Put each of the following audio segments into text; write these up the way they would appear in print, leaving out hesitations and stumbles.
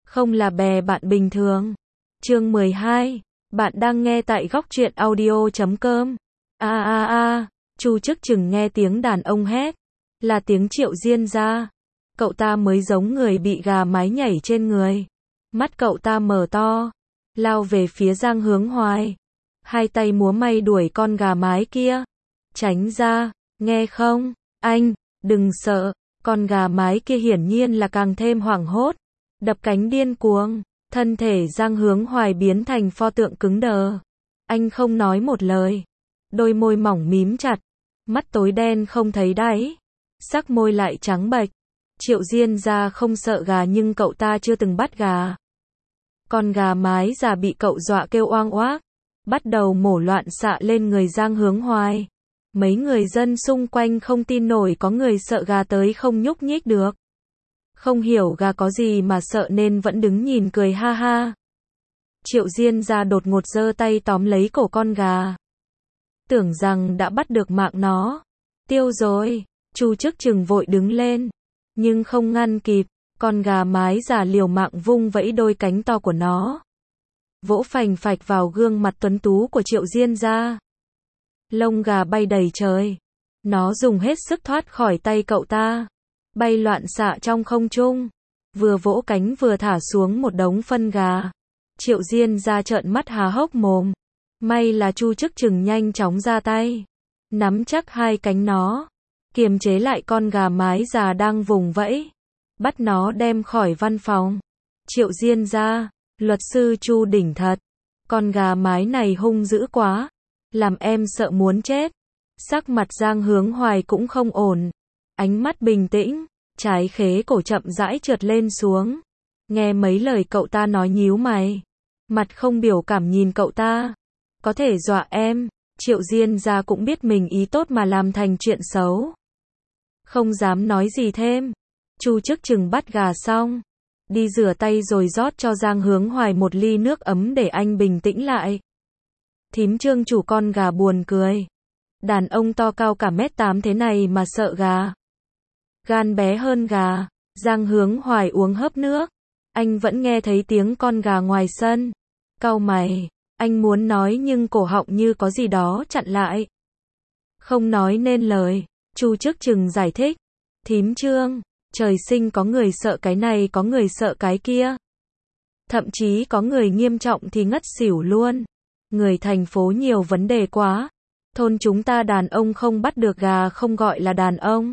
không là bè bạn bình thường. Chương 12. Bạn đang nghe tại góc truyện audio.com. Chu Chức Chừng nghe tiếng đàn ông hét, là tiếng Triệu Diên ra. Cậu ta mới giống người bị gà mái nhảy trên người. Mắt cậu ta mở to, lao về phía Giang Hướng Hoài. Hai tay múa may đuổi con gà mái kia. Tránh ra, nghe không, anh, đừng sợ. Con gà mái kia hiển nhiên là càng thêm hoảng hốt, đập cánh điên cuồng. Thân thể Giang Hướng Hoài biến thành pho tượng cứng đờ. Anh không nói một lời. Đôi môi mỏng mím chặt, mắt tối đen không thấy đáy, sắc môi lại trắng bệch. Triệu Diên ra không sợ gà nhưng cậu ta chưa từng bắt gà. Con gà mái già bị cậu dọa kêu oang oác, bắt đầu mổ loạn xạ lên người Giang Hướng Hoài. Mấy người dân xung quanh không tin nổi có người sợ gà tới không nhúc nhích được. Không hiểu gà có gì mà sợ nên vẫn đứng nhìn cười ha ha. Triệu Diên ra đột ngột giơ tay tóm lấy cổ con gà. Tưởng rằng đã bắt được mạng nó. Tiêu rồi. Chu Chức Chừng vội đứng lên, nhưng không ngăn kịp. Con gà mái già liều mạng vung vẫy đôi cánh to của nó, vỗ phành phạch vào gương mặt tuấn tú của Triệu Diên ra. Lông gà bay đầy trời. Nó dùng hết sức thoát khỏi tay cậu ta, bay loạn xạ trong không trung, vừa vỗ cánh vừa thả xuống một đống phân gà. Triệu Diên ra trợn mắt há hốc mồm. May là Chu Chức Chừng nhanh chóng ra tay, nắm chắc hai cánh nó, kiềm chế lại con gà mái già đang vùng vẫy, bắt nó đem khỏi văn phòng. Triệu Diên ra, luật sư Chu đỉnh thật. Con gà mái này hung dữ quá, làm em sợ muốn chết. Sắc mặt Giang Hướng Hoài cũng không ổn. Ánh mắt bình tĩnh, trái khế cổ chậm rãi trượt lên xuống. Nghe mấy lời cậu ta nói nhíu mày, mặt không biểu cảm nhìn cậu ta. Có thể dọa em. Triệu Diên ra cũng biết mình ý tốt mà làm thành chuyện xấu, không dám nói gì thêm. Chu Chức Chừng bắt gà xong, đi rửa tay rồi rót cho Giang Hướng Hoài một ly nước ấm để anh bình tĩnh lại. Thím Trương chủ con gà buồn cười. Đàn ông to cao cả 1m8 thế này mà sợ gà. Gan bé hơn gà. Giang Hướng Hoài uống hớp nước. Anh vẫn nghe thấy tiếng con gà ngoài sân. Cau mày. Anh muốn nói nhưng cổ họng như có gì đó chặn lại, không nói nên lời. Chu Chức Chừng giải thích. Thím Trương, trời sinh có người sợ cái này có người sợ cái kia. Thậm chí có người nghiêm trọng thì ngất xỉu luôn. Người thành phố nhiều vấn đề quá. Thôn chúng ta đàn ông không bắt được gà không gọi là đàn ông.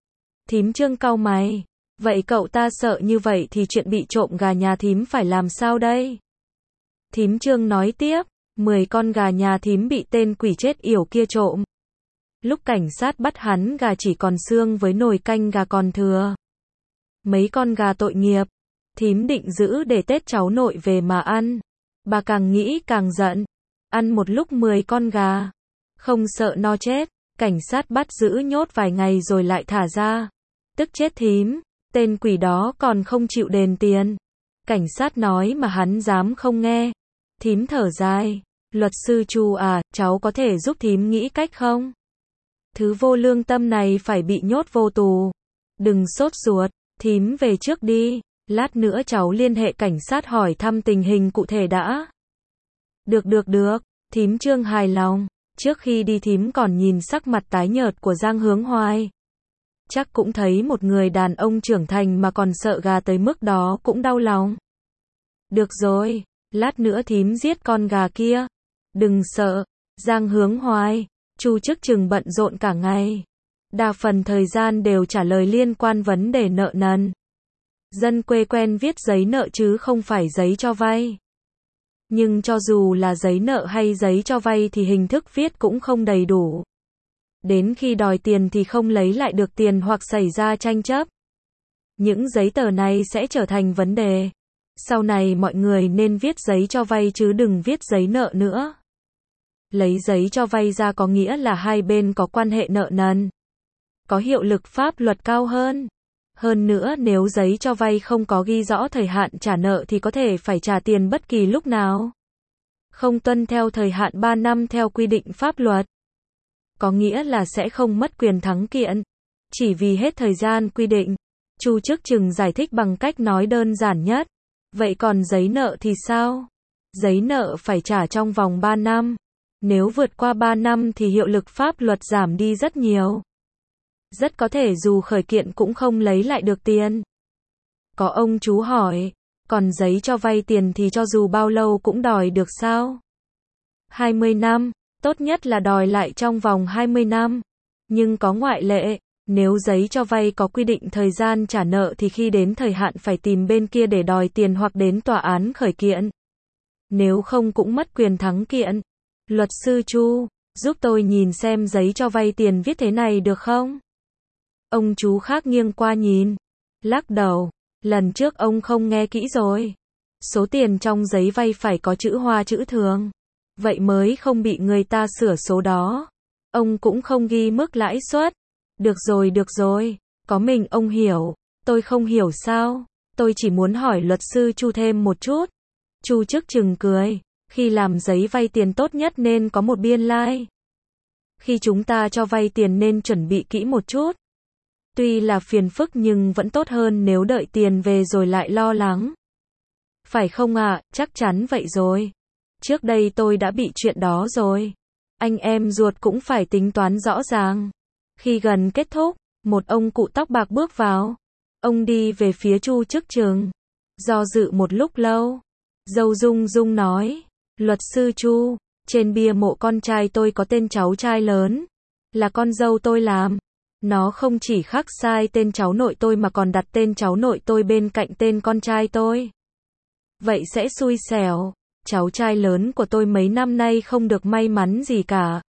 Thím Trương cau mày. Vậy cậu ta sợ như vậy thì chuyện bị trộm gà nhà thím phải làm sao đây? Thím Trương nói tiếp. 10 con gà nhà thím bị tên quỷ chết yểu kia trộm. Lúc cảnh sát bắt hắn gà chỉ còn xương với nồi canh gà còn thừa. Mấy con gà tội nghiệp, thím định giữ để Tết cháu nội về mà ăn. Bà càng nghĩ càng giận. Ăn một lúc 10 con gà, không sợ no chết. Cảnh sát bắt giữ nhốt vài ngày rồi lại thả ra. Tức chết thím, tên quỷ đó còn không chịu đền tiền. Cảnh sát nói mà hắn dám không nghe. Thím thở dài. Luật sư Chu à, cháu có thể giúp thím nghĩ cách không? Thứ vô lương tâm này phải bị nhốt vô tù. Đừng sốt ruột, thím về trước đi. Lát nữa cháu liên hệ cảnh sát hỏi thăm tình hình cụ thể đã. Được, thím Trương hài lòng. Trước khi đi thím còn nhìn sắc mặt tái nhợt của Giang Hướng Hoài. Chắc cũng thấy một người đàn ông trưởng thành mà còn sợ gà tới mức đó cũng đau lòng. Được rồi, lát nữa thím giết con gà kia. Đừng sợ. Giang Hướng Hoài, Chu Chức Chừng bận rộn cả ngày. Đa phần thời gian đều trả lời liên quan vấn đề nợ nần. Dân quê quen viết giấy nợ chứ không phải giấy cho vay. Nhưng cho dù là giấy nợ hay giấy cho vay thì hình thức viết cũng không đầy đủ. Đến khi đòi tiền thì không lấy lại được tiền hoặc xảy ra tranh chấp. Những giấy tờ này sẽ trở thành vấn đề. Sau này mọi người nên viết giấy cho vay chứ đừng viết giấy nợ nữa. Lấy giấy cho vay ra có nghĩa là hai bên có quan hệ nợ nần, có hiệu lực pháp luật cao hơn. Hơn nữa nếu giấy cho vay không có ghi rõ thời hạn trả nợ thì có thể phải trả tiền bất kỳ lúc nào. Không tuân theo thời hạn 3 năm theo quy định pháp luật, có nghĩa là sẽ không mất quyền thắng kiện, chỉ vì hết thời gian quy định. Chu Chức Chừng giải thích bằng cách nói đơn giản nhất. Vậy còn giấy nợ thì sao? Giấy nợ phải trả trong vòng 3 năm. Nếu vượt qua 3 năm thì hiệu lực pháp luật giảm đi rất nhiều. Rất có thể dù khởi kiện cũng không lấy lại được tiền. Có ông chú hỏi, còn giấy cho vay tiền thì cho dù bao lâu cũng đòi được sao? 20 năm, tốt nhất là đòi lại trong vòng 20 năm. Nhưng có ngoại lệ, nếu giấy cho vay có quy định thời gian trả nợ thì khi đến thời hạn phải tìm bên kia để đòi tiền hoặc đến tòa án khởi kiện. Nếu không cũng mất quyền thắng kiện. Luật sư Chu, giúp tôi nhìn xem giấy cho vay tiền viết thế này được không? Ông chú khác nghiêng qua nhìn, lắc đầu, lần trước ông không nghe kỹ rồi. Số tiền trong giấy vay phải có chữ hoa chữ thường. Vậy mới không bị người ta sửa số đó. Ông cũng không ghi mức lãi suất. Được rồi, có mình ông hiểu, tôi không hiểu sao, tôi chỉ muốn hỏi luật sư Chu thêm một chút. Chu chức chừng cười, khi làm giấy vay tiền tốt nhất nên có một biên lai. Khi chúng ta cho vay tiền nên chuẩn bị kỹ một chút. Tuy là phiền phức nhưng vẫn tốt hơn nếu đợi tiền về rồi lại lo lắng. Phải không ạ? Chắc chắn vậy rồi. Trước đây tôi đã bị chuyện đó rồi. Anh em ruột cũng phải tính toán rõ ràng. Khi gần kết thúc, một ông cụ tóc bạc bước vào. Ông đi về phía Chu chức chừng. Do dự một lúc lâu. Dâu rung rung nói. Luật sư Chu, trên bia mộ con trai tôi có tên cháu trai lớn. Là con dâu tôi làm. Nó không chỉ khắc sai tên cháu nội tôi mà còn đặt tên cháu nội tôi bên cạnh tên con trai tôi. Vậy sẽ xui xẻo. Cháu trai lớn của tôi mấy năm nay không được may mắn gì cả.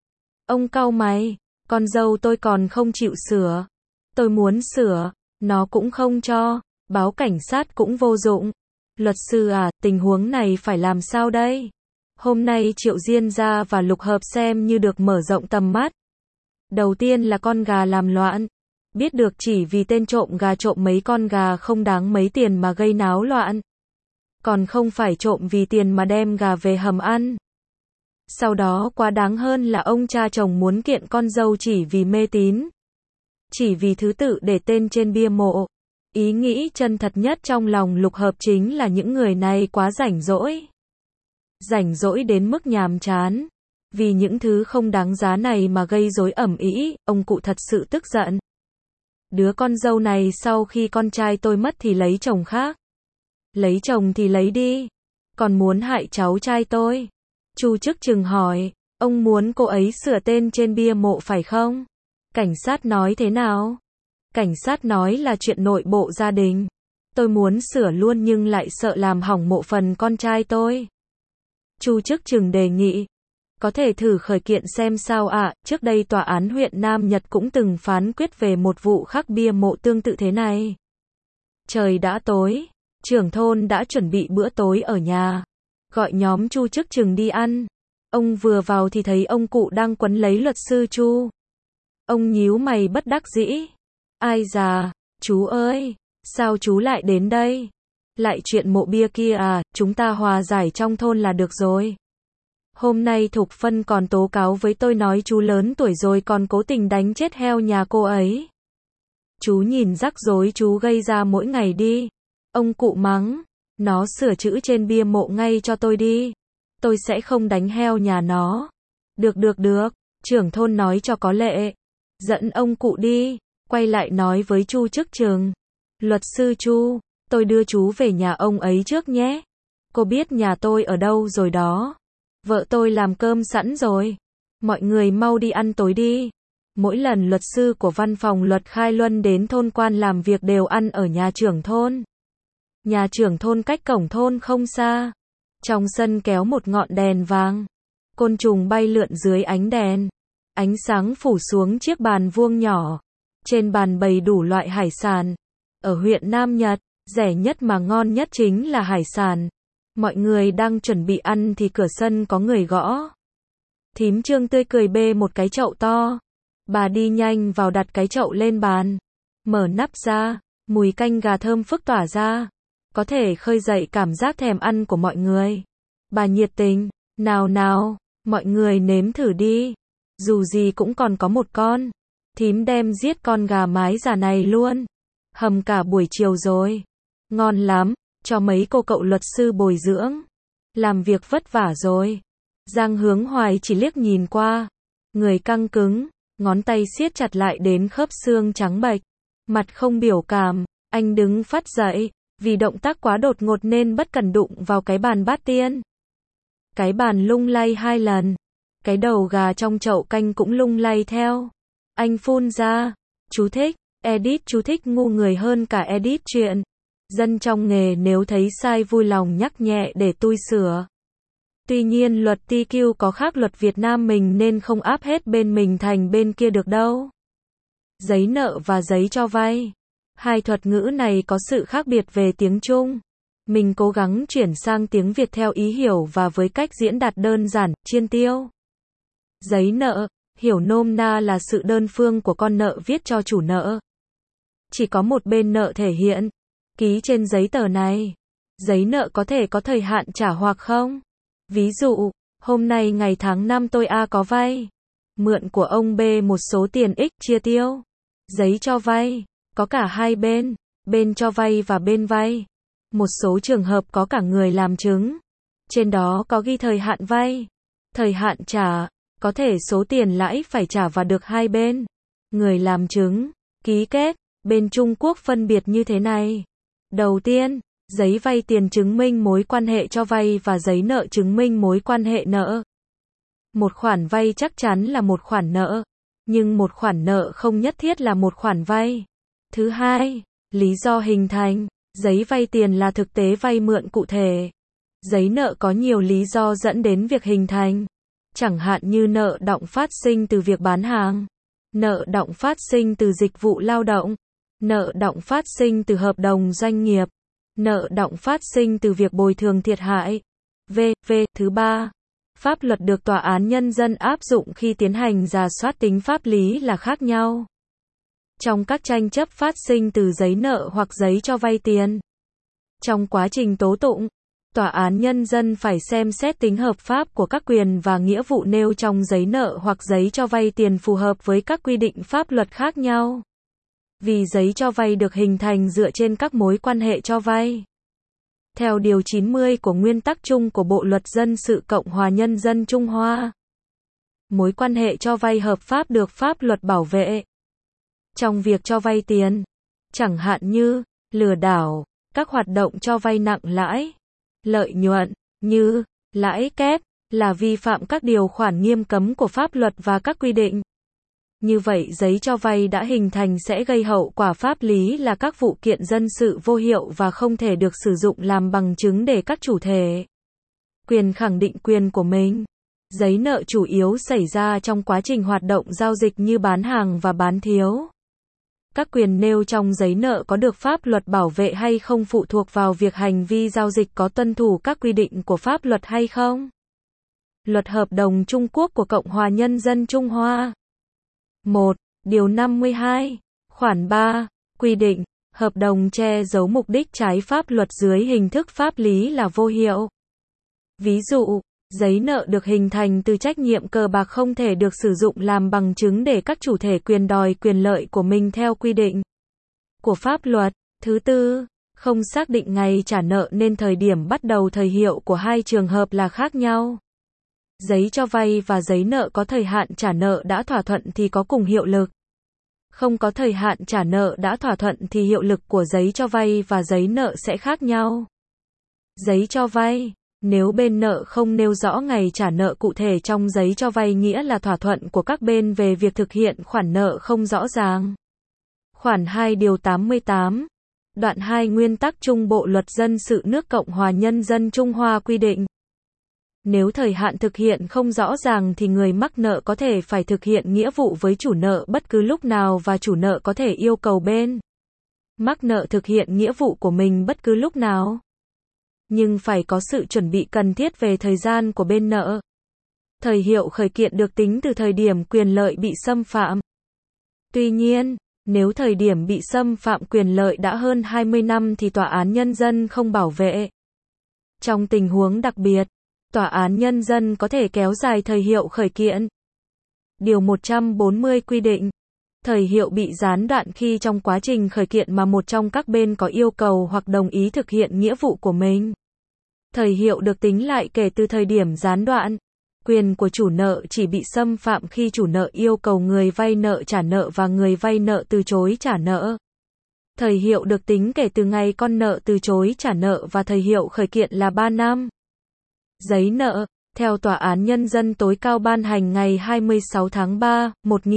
Ông cau mày. Con dâu tôi còn không chịu sửa. Tôi muốn sửa, nó cũng không cho. Báo cảnh sát cũng vô dụng. Luật sư à, tình huống này phải làm sao đây? Hôm nay Triệu Diên ra và Lục Hợp xem như được mở rộng tầm mắt. Đầu tiên là con gà làm loạn. Biết được chỉ vì tên trộm gà trộm mấy con gà không đáng mấy tiền mà gây náo loạn. Còn không phải trộm vì tiền mà đem gà về hầm ăn. Sau đó quá đáng hơn là ông cha chồng muốn kiện con dâu chỉ vì mê tín. Chỉ vì thứ tự để tên trên bia mộ. Ý nghĩ chân thật nhất trong lòng Lục Hợp chính là những người này quá rảnh rỗi. Rảnh rỗi đến mức nhàm chán. Vì những thứ không đáng giá này mà gây rối ầm ĩ, ông cụ thật sự tức giận. Đứa con dâu này sau khi con trai tôi mất thì lấy chồng khác. Lấy chồng thì lấy đi. Còn muốn hại cháu trai tôi. Chu chức chừng hỏi, ông muốn cô ấy sửa tên trên bia mộ phải không? Cảnh sát nói thế nào? Cảnh sát nói là chuyện nội bộ gia đình. Tôi muốn sửa luôn nhưng lại sợ làm hỏng mộ phần con trai tôi. Chu chức chừng đề nghị. Có thể thử khởi kiện xem sao ạ. Trước đây tòa án huyện Nam Nhật cũng từng phán quyết về một vụ khắc bia mộ tương tự thế này. Trời đã tối. Trưởng thôn đã chuẩn bị bữa tối ở nhà. Gọi nhóm Chu chức chừng đi ăn. Ông vừa vào thì thấy ông cụ đang quấn lấy luật sư Chu. Ông nhíu mày bất đắc dĩ. Ai già, chú ơi, sao chú lại đến đây? Lại chuyện mộ bia kia à, chúng ta hòa giải trong thôn là được rồi. Hôm nay Thục Phân còn tố cáo với tôi nói chú lớn tuổi rồi còn cố tình đánh chết heo nhà cô ấy. Chú nhìn rắc rối chú gây ra mỗi ngày đi. Ông cụ mắng. Nó sửa chữ trên bia mộ ngay cho tôi đi. Tôi sẽ không đánh heo nhà nó. Được. Trưởng thôn nói cho có lệ. Dẫn ông cụ đi. Quay lại nói với Chu chức chừng. Luật sư Chu, tôi đưa chú về nhà ông ấy trước nhé. Cô biết nhà tôi ở đâu rồi đó. Vợ tôi làm cơm sẵn rồi. Mọi người mau đi ăn tối đi. Mỗi lần luật sư của văn phòng luật Khai Luân đến thôn quan làm việc đều ăn ở nhà trưởng thôn. Nhà trưởng thôn cách cổng thôn không xa. Trong sân kéo một ngọn đèn vàng. Côn trùng bay lượn dưới ánh đèn. Ánh sáng phủ xuống chiếc bàn vuông nhỏ. Trên bàn bày đủ loại hải sản. Ở huyện Nam Nhật, rẻ nhất mà ngon nhất chính là hải sản. Mọi người đang chuẩn bị ăn thì cửa sân có người gõ. Thím Trương tươi cười bê một cái chậu to. Bà đi nhanh vào đặt cái chậu lên bàn. Mở nắp ra, mùi canh gà thơm phức tỏa ra. Có thể khơi dậy cảm giác thèm ăn của mọi người. Bà nhiệt tình, nào, mọi người nếm thử đi. Dù gì cũng còn có một con. Thím đem giết con gà mái già này luôn. Hầm cả buổi chiều rồi. Ngon lắm, cho mấy cô cậu luật sư bồi dưỡng. Làm việc vất vả rồi. Giang Hướng Hoài chỉ liếc nhìn qua. Người căng cứng, ngón tay siết chặt lại đến khớp xương trắng bệch. Mặt không biểu cảm, anh đứng phắt dậy. Vì động tác quá đột ngột nên bất cẩn đụng vào cái bàn bát tiên. Cái bàn lung lay 2 lần. Cái đầu gà trong chậu canh cũng lung lay theo. Anh phun ra. Chú thích. Edit chú thích ngu người hơn cả edit chuyện. Dân trong nghề nếu thấy sai vui lòng nhắc nhẹ để tui sửa. Tuy nhiên luật TQ có khác luật Việt Nam mình nên không áp hết bên mình thành bên kia được đâu. Giấy nợ và giấy cho vay. Hai thuật ngữ này có sự khác biệt về tiếng Trung. Mình cố gắng chuyển sang tiếng Việt theo ý hiểu và với cách diễn đạt đơn giản, chiên tiêu. Giấy nợ, hiểu nôm na là sự đơn phương của con nợ viết cho chủ nợ. Chỉ có một bên nợ thể hiện, ký trên giấy tờ này. Giấy nợ có thể có thời hạn trả hoặc không. Ví dụ, hôm nay ngày tháng năm tôi A có vay. Mượn của ông B một số tiền X chia tiêu. Giấy cho vay, có cả hai bên, bên cho vay và bên vay. Một số trường hợp có cả người làm chứng. Trên đó có ghi thời hạn vay, thời hạn trả, có thể số tiền lãi phải trả và được hai bên. Người làm chứng, ký kết, bên Trung Quốc phân biệt như thế này. Đầu tiên, giấy vay tiền chứng minh mối quan hệ cho vay và giấy nợ chứng minh mối quan hệ nợ. Một khoản vay chắc chắn là một khoản nợ, nhưng một khoản nợ không nhất thiết là một khoản vay. Thứ hai, lý do hình thành, giấy vay tiền là thực tế vay mượn cụ thể. Giấy nợ có nhiều lý do dẫn đến việc hình thành. Chẳng hạn như nợ đọng phát sinh từ việc bán hàng, nợ đọng phát sinh từ dịch vụ lao động, nợ đọng phát sinh từ hợp đồng doanh nghiệp, nợ đọng phát sinh từ việc bồi thường thiệt hại. V.V. Thứ ba, pháp luật được tòa án nhân dân áp dụng khi tiến hành rà soát tính pháp lý là khác nhau. Trong các tranh chấp phát sinh từ giấy nợ hoặc giấy cho vay tiền. Trong quá trình tố tụng, tòa án nhân dân phải xem xét tính hợp pháp của các quyền và nghĩa vụ nêu trong giấy nợ hoặc giấy cho vay tiền phù hợp với các quy định pháp luật khác nhau. Vì giấy cho vay được hình thành dựa trên các mối quan hệ cho vay. Theo Điều 90 của Nguyên tắc chung của Bộ Luật Dân sự Cộng hòa Nhân dân Trung Hoa, mối quan hệ cho vay hợp pháp được pháp luật bảo vệ. Trong việc cho vay tiền, chẳng hạn như lừa đảo, các hoạt động cho vay nặng lãi, lợi nhuận, như lãi kép, là vi phạm các điều khoản nghiêm cấm của pháp luật và các quy định. Như vậy giấy cho vay đã hình thành sẽ gây hậu quả pháp lý là các vụ kiện dân sự vô hiệu và không thể được sử dụng làm bằng chứng để các chủ thể quyền khẳng định quyền của mình. Giấy nợ chủ yếu xảy ra trong quá trình hoạt động giao dịch như bán hàng và bán thiếu. Các quyền nêu trong giấy nợ có được pháp luật bảo vệ hay không phụ thuộc vào việc hành vi giao dịch có tuân thủ các quy định của pháp luật hay không. Luật Hợp đồng Trung Quốc của Cộng hòa Nhân dân Trung Hoa. 1. Điều 52, khoản 3, quy định, hợp đồng che giấu mục đích trái pháp luật dưới hình thức pháp lý là vô hiệu. Ví dụ, giấy nợ được hình thành từ trách nhiệm cờ bạc không thể được sử dụng làm bằng chứng để các chủ thể quyền đòi quyền lợi của mình theo quy định của pháp luật. Thứ tư, không xác định ngày trả nợ nên thời điểm bắt đầu thời hiệu của hai trường hợp là khác nhau. Giấy cho vay và giấy nợ có thời hạn trả nợ đã thỏa thuận thì có cùng hiệu lực. Không có thời hạn trả nợ đã thỏa thuận thì hiệu lực của giấy cho vay và giấy nợ sẽ khác nhau. Giấy cho vay, nếu bên nợ không nêu rõ ngày trả nợ cụ thể trong giấy cho vay nghĩa là thỏa thuận của các bên về việc thực hiện khoản nợ không rõ ràng. Khoản 2 điều 88, đoạn 2 Nguyên tắc chung Bộ Luật Dân sự nước Cộng hòa Nhân dân Trung Hoa quy định. Nếu thời hạn thực hiện không rõ ràng thì người mắc nợ có thể phải thực hiện nghĩa vụ với chủ nợ bất cứ lúc nào và chủ nợ có thể yêu cầu bên mắc nợ thực hiện nghĩa vụ của mình bất cứ lúc nào. Nhưng phải có sự chuẩn bị cần thiết về thời gian của bên nợ. Thời hiệu khởi kiện được tính từ thời điểm quyền lợi bị xâm phạm. Tuy nhiên, nếu thời điểm bị xâm phạm quyền lợi đã hơn 20 năm thì tòa án nhân dân không bảo vệ. Trong tình huống đặc biệt, tòa án nhân dân có thể kéo dài thời hiệu khởi kiện. Điều 140 quy định, Thời hiệu bị gián đoạn khi trong quá trình khởi kiện mà một trong các bên có yêu cầu hoặc đồng ý thực hiện nghĩa vụ của mình. Thời hiệu được tính lại kể từ thời điểm gián đoạn. Quyền của chủ nợ chỉ bị xâm phạm khi chủ nợ yêu cầu người vay nợ trả nợ và người vay nợ từ chối trả nợ. Thời hiệu được tính kể từ ngày con nợ từ chối trả nợ và thời hiệu khởi kiện là 3 năm. Giấy nợ, theo Tòa án Nhân dân tối cao ban hành ngày 26 tháng 3,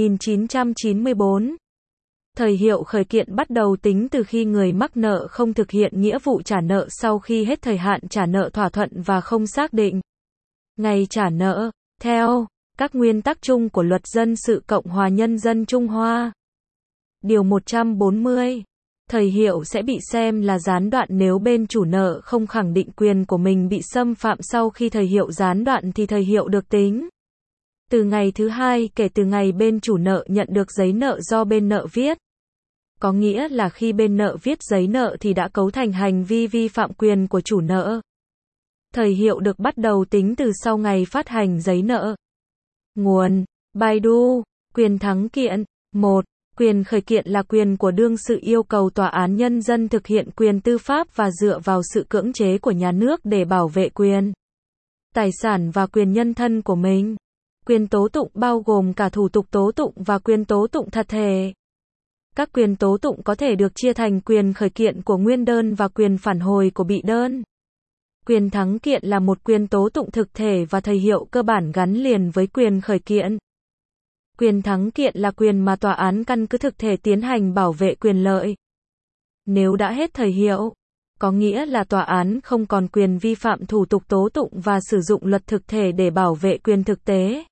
1994. Thời hiệu khởi kiện bắt đầu tính từ khi người mắc nợ không thực hiện nghĩa vụ trả nợ sau khi hết thời hạn trả nợ thỏa thuận và không xác định ngày trả nợ, theo các nguyên tắc chung của Luật Dân sự Cộng hòa Nhân dân Trung Hoa. Điều 140. Thời hiệu sẽ bị xem là gián đoạn nếu bên chủ nợ không khẳng định quyền của mình bị xâm phạm sau khi thời hiệu gián đoạn thì thời hiệu được tính từ ngày thứ hai kể từ ngày bên chủ nợ nhận được giấy nợ do bên nợ viết. Có nghĩa là khi bên nợ viết giấy nợ thì đã cấu thành hành vi vi phạm quyền của chủ nợ. Thời hiệu được bắt đầu tính từ sau ngày phát hành giấy nợ. Nguồn: Baidu. Quyền thắng kiện. 1. Quyền khởi kiện là quyền của đương sự yêu cầu tòa án nhân dân thực hiện quyền tư pháp và dựa vào sự cưỡng chế của nhà nước để bảo vệ quyền, tài sản và quyền nhân thân của mình. Quyền tố tụng bao gồm cả thủ tục tố tụng và quyền tố tụng thật thể. Các quyền tố tụng có thể được chia thành quyền khởi kiện của nguyên đơn và quyền phản hồi của bị đơn. Quyền thắng kiện là một quyền tố tụng thực thể và thời hiệu cơ bản gắn liền với quyền khởi kiện. Quyền thắng kiện là quyền mà tòa án căn cứ thực thể tiến hành bảo vệ quyền lợi. Nếu đã hết thời hiệu, có nghĩa là tòa án không còn quyền vi phạm thủ tục tố tụng và sử dụng luật thực thể để bảo vệ quyền thực tế.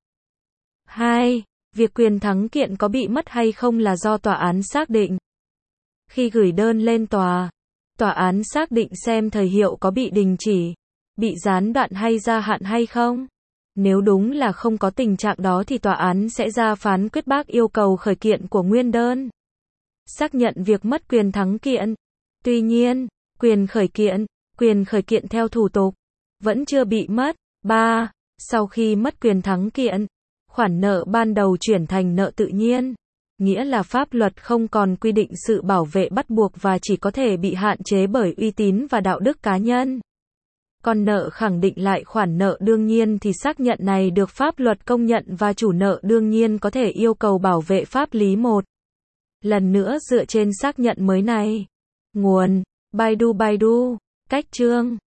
2. Việc quyền thắng kiện có bị mất hay không là do tòa án xác định. Khi gửi đơn lên tòa án xác định xem thời hiệu có bị đình chỉ, bị gián đoạn hay gia hạn hay không. Nếu đúng là không có tình trạng đó thì tòa án sẽ ra phán quyết bác yêu cầu khởi kiện của nguyên đơn. Xác nhận việc mất quyền thắng kiện. Tuy nhiên, quyền khởi kiện theo thủ tục, vẫn chưa bị mất. 3. Sau khi mất quyền thắng kiện, khoản nợ ban đầu chuyển thành nợ tự nhiên. Nghĩa là pháp luật không còn quy định sự bảo vệ bắt buộc và chỉ có thể bị hạn chế bởi uy tín và đạo đức cá nhân. Con nợ khẳng định lại khoản nợ đương nhiên thì xác nhận này được pháp luật công nhận và chủ nợ đương nhiên có thể yêu cầu bảo vệ pháp lý một lần nữa dựa trên xác nhận mới này. Nguồn: Baidu. Cách chương